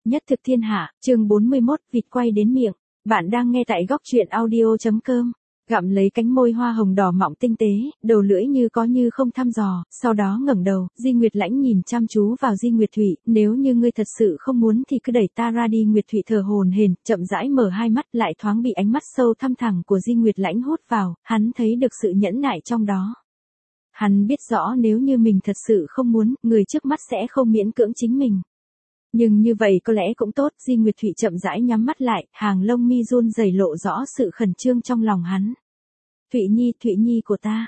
nhất thực thiên hạ, chương 41, vịt quay đến miệng. Bạn đang nghe tại góc truyện audio.com. Gặm lấy cánh môi hoa hồng đỏ mọng tinh tế, đầu lưỡi như có như không thăm dò, sau đó ngẩng đầu, Di Nguyệt Lãnh nhìn chăm chú vào Di Nguyệt Thụy, nếu như ngươi thật sự không muốn thì cứ đẩy ta ra đi. Nguyệt Thụy thở hổn hển, chậm rãi mở hai mắt, lại thoáng bị ánh mắt sâu thăm thẳm của Di Nguyệt Lãnh hút vào, hắn thấy được sự nhẫn nại trong đó. Hắn biết rõ nếu như mình thật sự không muốn, người trước mắt sẽ không miễn cưỡng chính mình. Nhưng như vậy có lẽ cũng tốt. Di Nguyệt Thụy chậm rãi nhắm mắt lại, hàng lông mi run rẩy lộ rõ sự khẩn trương trong lòng hắn. Thụy Nhi của ta.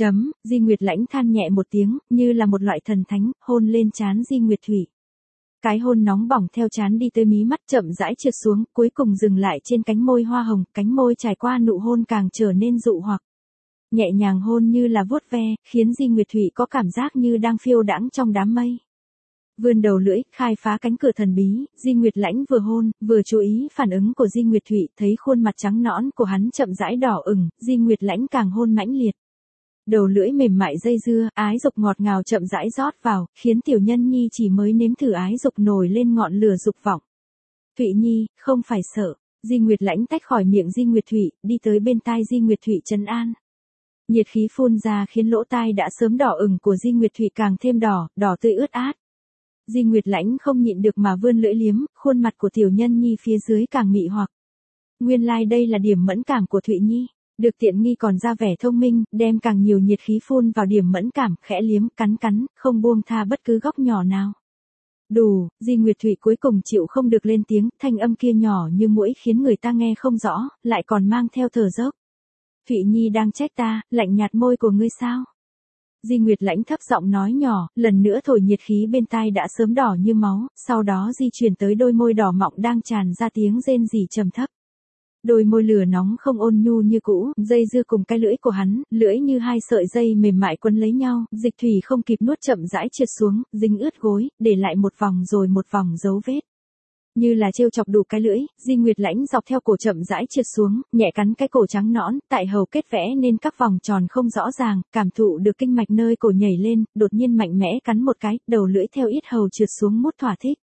Di Nguyệt Lãnh than nhẹ một tiếng, như là một loại thần thánh, hôn lên trán Di Nguyệt Thụy. Cái hôn nóng bỏng theo trán đi tới mí mắt chậm rãi trượt xuống, cuối cùng dừng lại trên cánh môi hoa hồng, cánh môi trải qua nụ hôn càng trở nên dụ hoặc. Nhẹ nhàng hôn như là vuốt ve, khiến Di Nguyệt Thụy có cảm giác như đang phiêu đãng trong đám mây. Vươn đầu lưỡi, khai phá cánh cửa thần bí, Di Nguyệt Lãnh vừa hôn, vừa chú ý phản ứng của Di Nguyệt Thụy, thấy khuôn mặt trắng nõn của hắn chậm rãi đỏ ửng, Di Nguyệt Lãnh càng hôn mãnh liệt. Đầu lưỡi mềm mại dây dưa, ái dục ngọt ngào chậm rãi rót vào, khiến tiểu nhân nhi chỉ mới nếm thử ái dục nổi lên ngọn lửa dục vọng. Thụy Nhi, không phải sợ. Di Nguyệt Lãnh tách khỏi miệng Di Nguyệt Thụy, đi tới bên tai Di Nguyệt Thụy trấn an. Nhiệt khí phun ra khiến lỗ tai đã sớm đỏ ửng của Di Nguyệt Thụy càng thêm đỏ, đỏ tươi ướt át. Di Nguyệt Lãnh không nhịn được mà vươn lưỡi liếm, khuôn mặt của tiểu nhân nhi phía dưới càng mị hoặc. Nguyên lai đây là điểm mẫn cảm của Thụy Nhi, được tiện nghi còn ra vẻ thông minh, đem càng nhiều nhiệt khí phun vào điểm mẫn cảm, khẽ liếm, cắn, không buông tha bất cứ góc nhỏ nào. Đủ, Di Nguyệt Thụy cuối cùng chịu không được lên tiếng, thanh âm kia nhỏ như muỗi khiến người ta nghe không rõ, lại còn mang theo thở dốc. Thụy Nhi đang trách ta, lạnh nhạt môi của ngươi sao? Di Nguyệt Lãnh thấp giọng nói nhỏ, lần nữa thổi nhiệt khí bên tai đã sớm đỏ như máu, sau đó di chuyển tới đôi môi đỏ mọng đang tràn ra tiếng rên rỉ trầm thấp. Đôi môi lửa nóng không ôn nhu như cũ, dây dưa cùng cái lưỡi của hắn, lưỡi như hai sợi dây mềm mại quấn lấy nhau, dịch thủy không kịp nuốt chậm rãi trượt xuống, dính ướt gối, để lại một vòng rồi một vòng dấu vết. Như là trêu chọc đủ cái lưỡi, Di Nguyệt Lãnh dọc theo cổ chậm rãi trượt xuống, nhẹ cắn cái cổ trắng nõn, tại hầu kết vẽ nên các vòng tròn không rõ ràng, cảm thụ được kinh mạch nơi cổ nhảy lên, đột nhiên mạnh mẽ cắn một cái, đầu lưỡi theo yết hầu trượt xuống mút thỏa thích.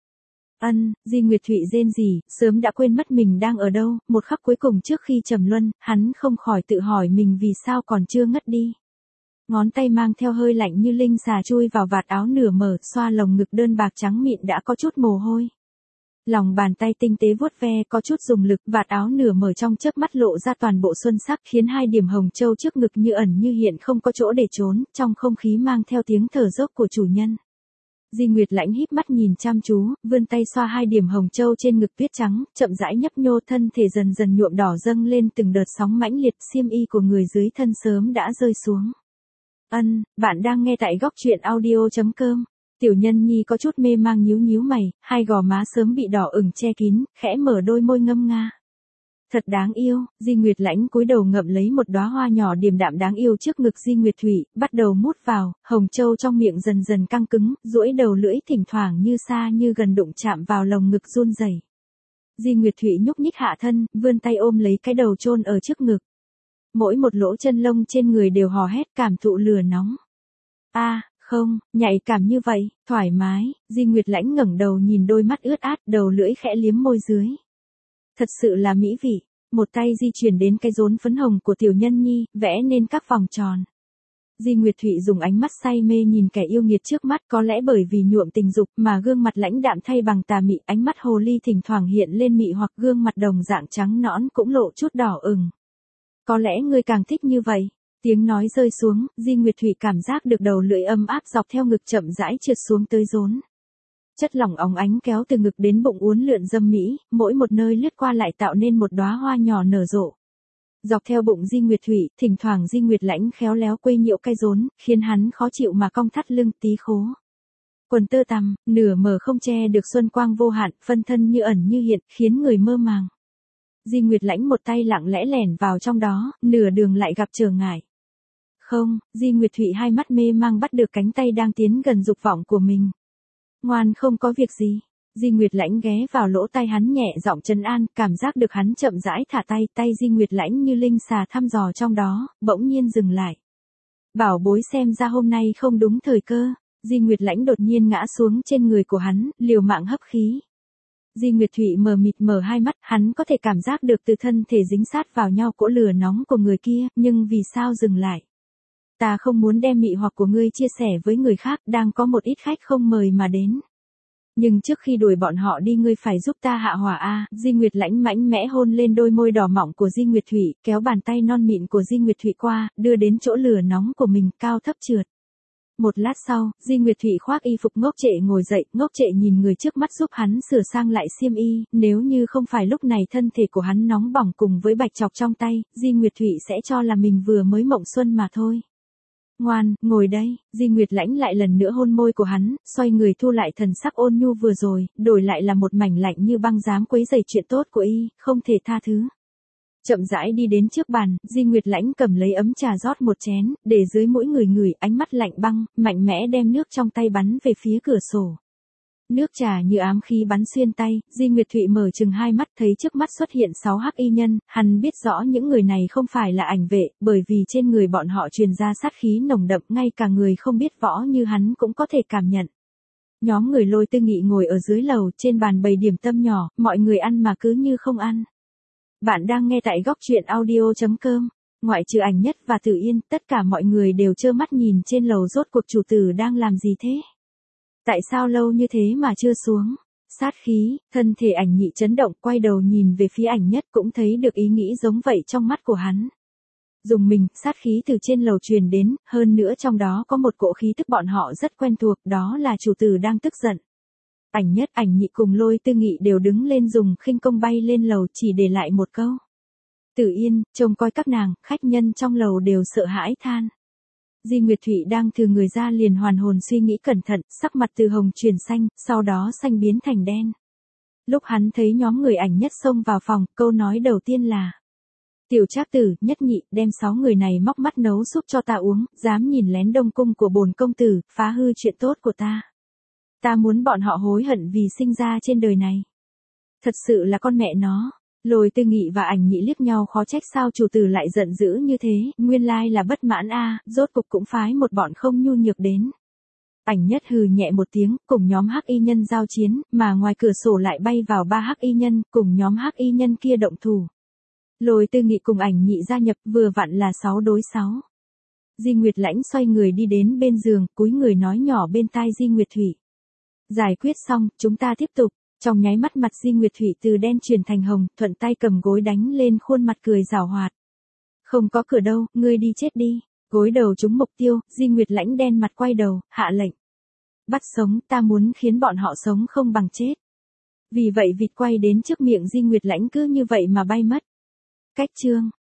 Di Nguyệt Thụy rên rỉ, sớm đã quên mất mình đang ở đâu, một khắc cuối cùng trước khi trầm luân, hắn không khỏi tự hỏi mình vì sao còn chưa ngất đi. Ngón tay mang theo hơi lạnh như linh xà chui vào vạt áo nửa mở, xoa lồng ngực đơn bạc trắng mịn đã có chút mồ hôi. Lòng bàn tay tinh tế vuốt ve có chút dùng lực, vạt áo nửa mở trong chớp mắt lộ ra toàn bộ xuân sắc, khiến hai điểm hồng châu trước ngực như ẩn như hiện không có chỗ để trốn, trong không khí mang theo tiếng thở dốc của chủ nhân. Di Nguyệt Lãnh híp mắt nhìn chăm chú, vươn tay xoa hai điểm hồng châu trên ngực tuyết trắng, chậm rãi nhấp nhô, thân thể dần dần nhuộm đỏ dâng lên từng đợt sóng mãnh liệt, xiêm y của người dưới thân sớm đã rơi xuống. Bạn đang nghe tại góc truyện audio.com. Tiểu nhân nhi có chút mê mang nhíu mày, hai gò má sớm bị đỏ ửng che kín, khẽ mở đôi môi ngâm nga. Thật đáng yêu. Di Nguyệt Lãnh cúi đầu ngậm lấy một đóa hoa nhỏ điềm đạm đáng yêu trước ngực Di Nguyệt Thụy, bắt đầu mút vào, hồng châu trong miệng dần dần căng cứng, duỗi đầu lưỡi thỉnh thoảng như xa như gần đụng chạm vào lồng ngực run rẩy. Di Nguyệt Thụy nhúc nhích hạ thân, vươn tay ôm lấy cái đầu chôn ở trước ngực. Mỗi một lỗ chân lông trên người đều hò hét cảm thụ lửa nóng. Không, nhạy cảm như vậy, thoải mái. Di Nguyệt Lãnh ngẩng đầu nhìn đôi mắt ướt át, đầu lưỡi khẽ liếm môi dưới. Thật sự là mỹ vị. Một tay di chuyển đến cái rốn phấn hồng của tiểu nhân nhi, vẽ nên các vòng tròn. Di Nguyệt Thụy dùng ánh mắt say mê nhìn kẻ yêu nghiệt trước mắt, có lẽ bởi vì nhuộm tình dục mà gương mặt lãnh đạm thay bằng tà mị, ánh mắt hồ ly thỉnh thoảng hiện lên mị hoặc gương mặt đồng dạng trắng nõn cũng lộ chút đỏ ửng. Có lẽ ngươi càng thích như vậy. Tiếng nói rơi xuống, Di Nguyệt Thụy cảm giác được đầu lưỡi ấm áp dọc theo ngực chậm rãi trượt xuống tới rốn. Chất lỏng óng ánh kéo từ ngực đến bụng uốn lượn dâm mỹ, mỗi một nơi lướt qua lại tạo nên một đóa hoa nhỏ nở rộ. Dọc theo bụng Di Nguyệt Thụy, thỉnh thoảng Di Nguyệt Lãnh khéo léo quây nhiễu cái rốn, khiến hắn khó chịu mà cong thắt lưng tí khố. Quần tơ tằm, nửa mở không che được xuân quang vô hạn, phân thân như ẩn như hiện, khiến người mơ màng. Di Nguyệt Lãnh một tay lặng lẽ lẻn vào trong đó, nửa đường lại gặp trở ngại. Không, Di Nguyệt Thụy hai mắt mê mang bắt được cánh tay đang tiến gần dục vọng của mình. Ngoan, không có việc gì. Di Nguyệt Lãnh ghé vào lỗ tai hắn nhẹ giọng trấn an, cảm giác được hắn chậm rãi thả tay, tay Di Nguyệt Lãnh như linh xà thăm dò trong đó, bỗng nhiên dừng lại. Bảo bối, xem ra hôm nay không đúng thời cơ. Di Nguyệt Lãnh đột nhiên ngã xuống trên người của hắn, liều mạng hấp khí. Di Nguyệt Thụy mờ mịt mở hai mắt, hắn có thể cảm giác được từ thân thể dính sát vào nhau cỗ lửa nóng của người kia, nhưng vì sao dừng lại? Ta không muốn đem mị hoặc của ngươi chia sẻ với người khác, đang có một ít khách không mời mà đến. Nhưng trước khi đuổi bọn họ đi ngươi phải giúp ta hạ hỏa a. Di Nguyệt Lãnh mạnh mẽ hôn lên đôi môi đỏ mọng của Di Nguyệt Thụy, kéo bàn tay non mịn của Di Nguyệt Thụy qua, đưa đến chỗ lửa nóng của mình, cao thấp trượt. Một lát sau, Di Nguyệt Thụy khoác y phục ngốc trệ ngồi dậy, ngốc trệ nhìn người trước mắt giúp hắn sửa sang lại xiêm y, nếu như không phải lúc này thân thể của hắn nóng bỏng cùng với bạch chọc trong tay, Di Nguyệt Thụy sẽ cho là mình vừa mới mộng xuân mà thôi. Ngoan, ngồi đây. Di Nguyệt Lãnh lại lần nữa hôn môi của hắn, xoay người thu lại thần sắc ôn nhu vừa rồi, đổi lại là một mảnh lạnh như băng dám quấy rầy chuyện tốt của y, không thể tha thứ. Chậm rãi đi đến trước bàn, Di Nguyệt Lãnh cầm lấy ấm trà rót một chén, để dưới mỗi người ngửi, ánh mắt lạnh băng, mạnh mẽ đem nước trong tay bắn về phía cửa sổ. Nước trà như ám khí bắn xuyên tay, Di Nguyệt Thụy mở chừng hai mắt thấy trước mắt xuất hiện 6 hắc y nhân, hắn biết rõ những người này không phải là ảnh vệ, bởi vì trên người bọn họ truyền ra sát khí nồng đậm, ngay cả người không biết võ như hắn cũng có thể cảm nhận. Nhóm người Lôi Tư Nghị ngồi ở dưới lầu, trên bàn bày điểm tâm nhỏ, mọi người ăn mà cứ như không ăn. Bạn đang nghe tại góc truyện audio.com. Ngoại trừ Ảnh Nhất và Tử Yên, tất cả mọi người đều trơ mắt nhìn trên lầu rốt cuộc chủ tử đang làm gì thế? Tại sao lâu như thế mà chưa xuống? Sát khí, thân thể Ảnh Nhị chấn động, quay đầu nhìn về phía Ảnh Nhất cũng thấy được ý nghĩ giống vậy trong mắt của hắn. Dùng mình, sát khí từ trên lầu truyền đến, hơn nữa trong đó có một cỗ khí tức bọn họ rất quen thuộc, đó là chủ tử đang tức giận. Ảnh Nhất, Ảnh Nhị cùng Lôi Tư Nghị đều đứng lên dùng khinh công bay lên lầu, chỉ để lại một câu. Tử Yên, trông coi các nàng, khách nhân trong lầu đều sợ hãi than. Di Nguyệt Thụy đang thừa người ra liền hoàn hồn suy nghĩ cẩn thận, sắc mặt từ hồng chuyển xanh, sau đó xanh biến thành đen. Lúc hắn thấy nhóm người Ảnh Nhất xông vào phòng, câu nói đầu tiên là: Tiểu Trác Tử, Nhất Nhị, đem 6 người này móc mắt nấu súp cho ta uống, dám nhìn lén đông cung của bổn công tử, phá hư chuyện tốt của ta. Ta muốn bọn họ hối hận vì sinh ra trên đời này. Thật sự là con mẹ nó. Lôi Tư Nghị và Ảnh Nhị liếc nhau khó trách sao chủ tử lại giận dữ như thế, nguyên lai là bất mãn a, rốt cục cũng phái một bọn không nhu nhược đến. Ảnh Nhất hừ nhẹ một tiếng, cùng nhóm hắc y nhân giao chiến, mà ngoài cửa sổ lại bay vào 3 hắc y nhân, cùng nhóm hắc y nhân kia động thủ. Lôi Tư Nghị cùng Ảnh Nhị gia nhập, vừa vặn là 6 đối 6. Di Nguyệt Lãnh xoay người đi đến bên giường, cúi người nói nhỏ bên tai Di Nguyệt Thụy. Giải quyết xong, chúng ta tiếp tục. Trong nháy mắt mặt Di Nguyệt Thụy từ đen chuyển thành hồng, thuận tay cầm gối đánh lên khuôn mặt cười giảo hoạt. Không có cửa đâu, ngươi đi chết đi. Gối đầu trúng mục tiêu, Di Nguyệt Lãnh đen mặt quay đầu, hạ lệnh. Bắt sống, ta muốn khiến bọn họ sống không bằng chết. Vì vậy vịt quay đến trước miệng Di Nguyệt Lãnh cứ như vậy mà bay mất. Cách chương.